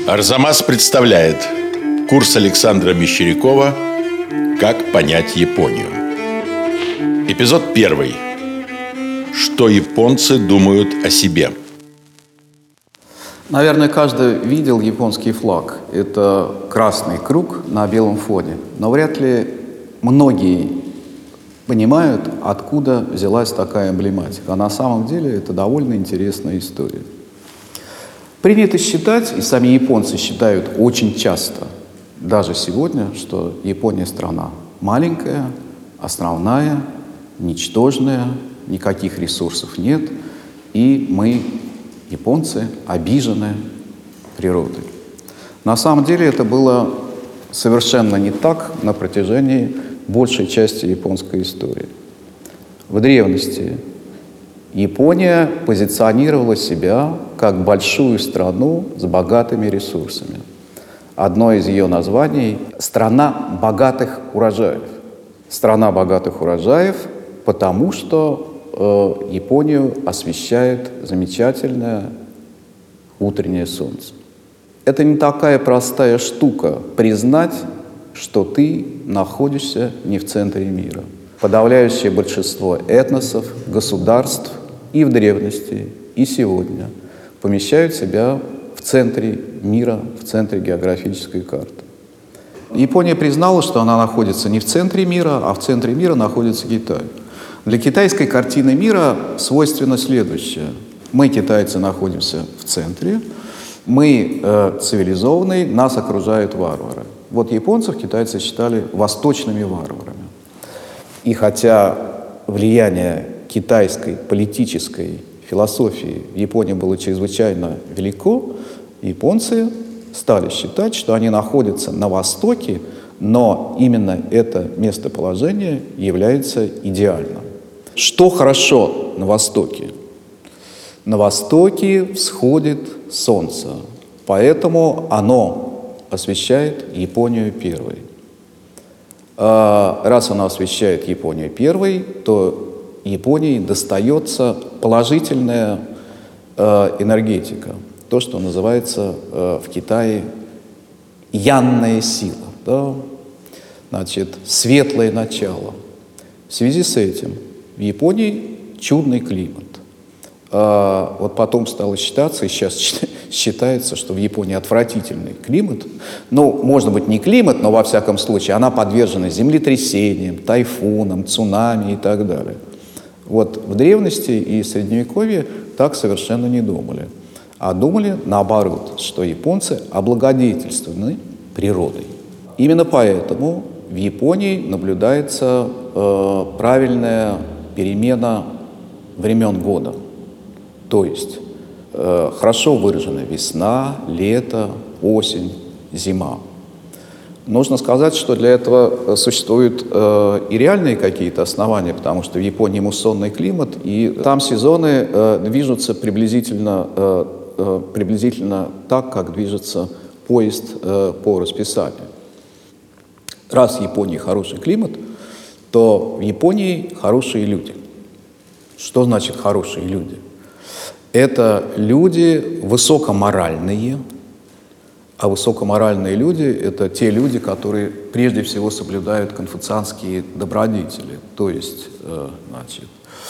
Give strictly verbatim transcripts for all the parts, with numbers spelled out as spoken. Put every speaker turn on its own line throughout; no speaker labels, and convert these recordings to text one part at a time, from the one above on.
Арзамас представляет курс Александра Мещерякова «Как понять Японию». Эпизод первый. Что японцы думают о себе?
Наверное, каждый видел японский флаг. Это красный круг на белом фоне. Но вряд ли многие понимают, откуда взялась такая эмблематика. А на самом деле это довольно интересная история. Принято считать, и сами японцы считают очень часто, даже сегодня, что Япония страна маленькая, островная, ничтожная, никаких ресурсов нет, и мы, японцы, обижены природой. На самом деле это было совершенно не так на протяжении большей части японской истории. В древности Япония позиционировала себя как большую страну с богатыми ресурсами. Одно из ее названий – «Страна богатых урожаев». Страна богатых урожаев, потому что э, Японию освещает замечательное утреннее солнце. Это не такая простая штука – признать, что ты находишься не в центре мира. Подавляющее большинство этносов, государств и в древности, и сегодня помещают себя в центре мира, в центре географической карты. Япония признала, что она находится не в центре мира, а в центре мира находится Китай. Для китайской картины мира свойственно следующее. Мы, китайцы, находимся в центре, мы э, цивилизованные, нас окружают варвары. Вот японцев китайцы считали восточными варварами. И хотя влияние китайской политической философии в Японии было чрезвычайно велико, японцы стали считать, что они находятся на Востоке, но именно это местоположение является идеальным. Что хорошо на Востоке? На Востоке всходит солнце, поэтому оно освещает Японию первой. А раз оно освещает Японию первой, то Японии достается положительная э, энергетика, то, что называется э, в Китае янная сила, да? Значит, светлое начало. В связи с этим в Японии чудный климат. А вот потом стало считаться, и сейчас считается, что в Японии отвратительный климат. Ну, может быть, не климат, но во всяком случае она подвержена землетрясениям, тайфунам, цунами и так далее. Вот в древности и Средневековье так совершенно не думали. А думали наоборот, что японцы облагодетельствованы природой. Именно поэтому в Японии наблюдается э, правильная перемена времен года. То есть э, хорошо выражена весна, лето, осень, зима. Нужно сказать, что для этого существуют э, и реальные какие-то основания, потому что в Японии муссонный климат, и там сезоны э, движутся приблизительно, э, э, приблизительно так, как движется поезд э, по расписанию. Раз в Японии хороший климат, то в Японии хорошие люди. Что значит хорошие люди? Это люди высокоморальные. А высокоморальные люди – это те люди, которые прежде всего соблюдают конфуцианские добродетели, то есть э, значит,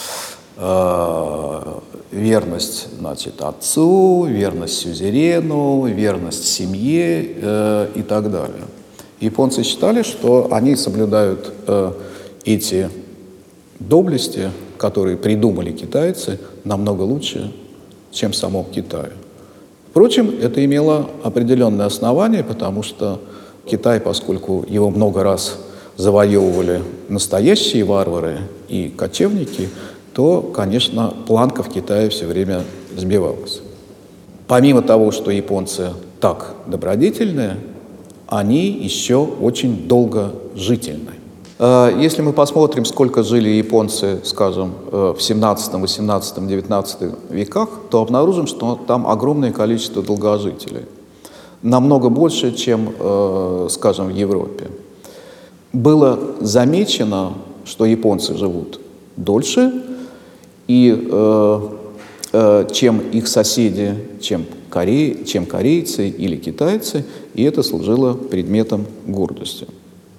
э, верность значит, отцу, верность сюзерену, верность семье э, и так далее. Японцы считали, что они соблюдают э, эти доблести, которые придумали китайцы, намного лучше, чем в самом Китае. Впрочем, это имело определенное основание, потому что Китай, поскольку его много раз завоевывали настоящие варвары и кочевники, то, конечно, планка в Китае все время сбивалась. Помимо того, что японцы так добродетельные, они еще очень долгожительны. Если мы посмотрим, сколько жили японцы, скажем, в семнадцатом, восемнадцатом, девятнадцатом веках, то обнаружим, что там огромное количество долгожителей. Намного больше, чем, скажем, в Европе. Было замечено, что японцы живут дольше, и, чем их соседи, чем коре... чем корейцы или китайцы, и это служило предметом гордости.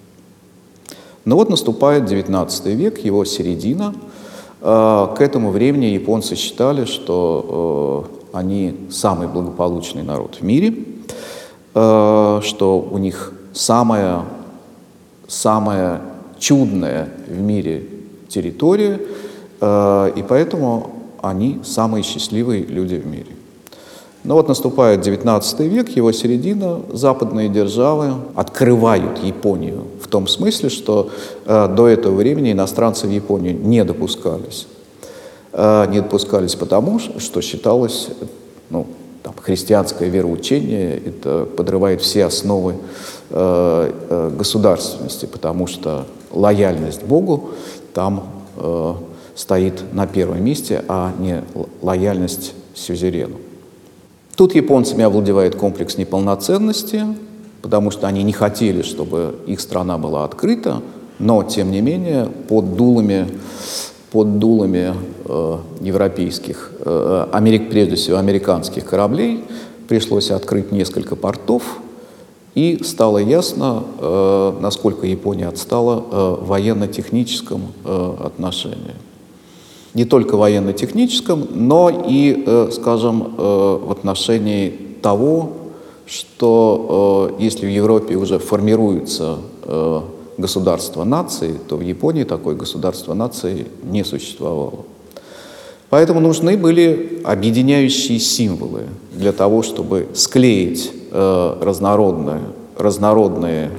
Но вот наступает девятнадцатый век, его середина. К этому времени японцы считали, что они самый благополучный народ в мире, что у них самая, самая чудная в мире территория, и поэтому они самые счастливые люди в мире. Но вот наступает девятнадцатый век, его середина, западные державы открывают Японию в том смысле, что э, до этого времени иностранцы в Японию не допускались. Э, не допускались потому, что считалось, ну, там, христианское вероучение, это подрывает все основы э, э, государственности, потому что лояльность Богу там э, стоит на первом месте, а не лояльность сюзерену. Тут японцами овладевает комплекс неполноценности, потому что они не хотели, чтобы их страна была открыта, но, тем не менее, под дулами, под дулами э, европейских, э, Америк, прежде всего американских кораблей, пришлось открыть несколько портов, и стало ясно, э, насколько Япония отстала э, в военно-техническом э, отношении. Не только военно-техническом, но и, э, скажем, э, в отношении того, что э, если в Европе уже формируется э, государство нации, то в Японии такое государство нации не существовало. Поэтому нужны были объединяющие символы для того, чтобы склеить э, разнородные, разнородные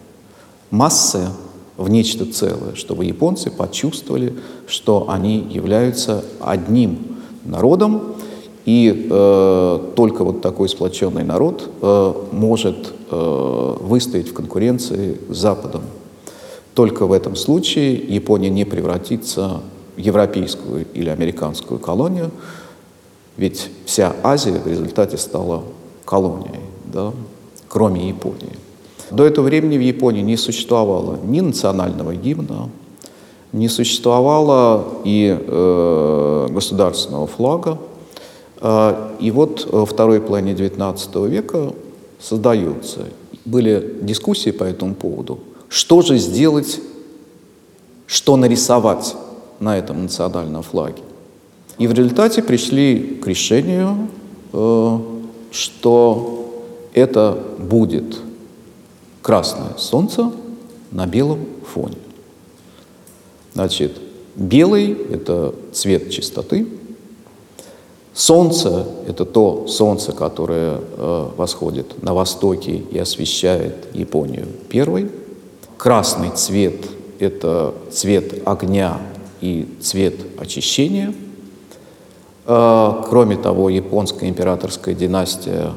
массы в нечто целое, чтобы японцы почувствовали, что они являются одним народом, и э, только вот такой сплоченный народ э, может э, выстоять в конкуренции с Западом. Только в этом случае Япония не превратится в европейскую или американскую колонию, ведь вся Азия в результате стала колонией, да, кроме Японии. До этого времени в Японии не существовало ни национального гимна, не существовало и э, государственного флага. Э, и вот во второй половине девятнадцатого века создаются. Были дискуссии по этому поводу. Что же сделать, что нарисовать на этом национальном флаге? И в результате пришли к решению, э, что это будет красное солнце на белом фоне. Значит, белый — это цвет чистоты. Солнце — это то солнце, которое э, восходит на востоке и освещает Японию первой. Красный цвет — это цвет огня и цвет очищения. Э, кроме того, японская императорская династия,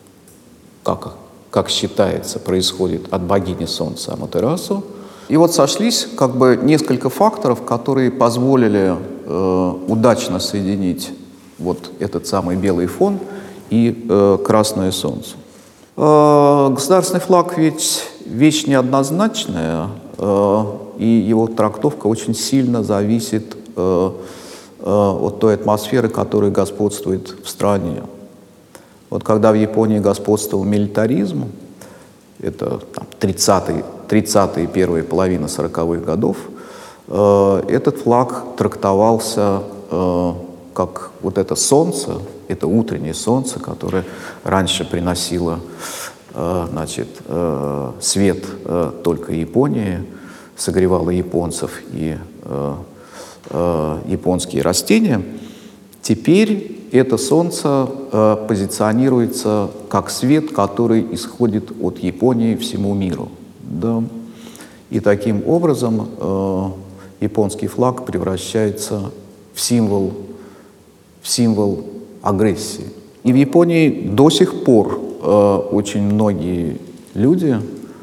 как как считается, происходит от богини Солнца Аматерасу. И вот сошлись как бы несколько факторов, которые позволили э, удачно соединить вот этот самый белый фон и э, красное солнце. Э, государственный флаг ведь вещь неоднозначная, э, и его трактовка очень сильно зависит э, э, от той атмосферы, которая господствует в стране. Вот когда в Японии господствовал милитаризм, это тридцатые, тридцатые первая половина сороковых годов, э, этот флаг трактовался э, как вот это солнце, это утреннее солнце, которое раньше приносило э, значит, э, свет э, только Японии, согревало японцев и э, э, японские растения. Теперь это солнце э, позиционируется как свет, который исходит от Японии всему миру. Да? И таким образом э, японский флаг превращается в символ, в символ агрессии. И в Японии до сих пор э, очень многие люди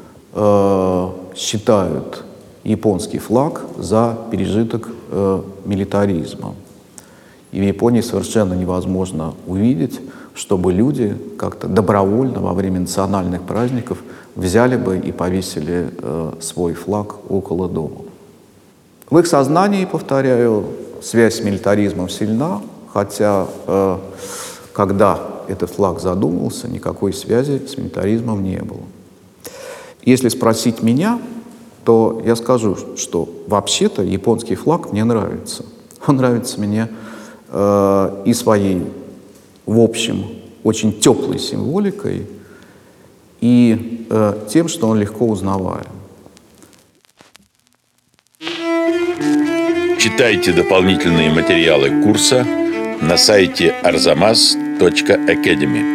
э, считают японский флаг за пережиток э, милитаризма. И в Японии совершенно невозможно увидеть, чтобы люди как-то добровольно во время национальных праздников взяли бы и повесили э, свой флаг около дома. В их сознании, повторяю, связь с милитаризмом сильна, хотя э, когда этот флаг задумывался, никакой связи с милитаризмом не было. Если спросить меня, то я скажу, что вообще-то японский флаг мне нравится. Он нравится мне э, и своей, в общем, очень теплой символикой, и э, тем, что он легко узнаваем.
Читайте дополнительные материалы курса на сайте арзамас точка академи.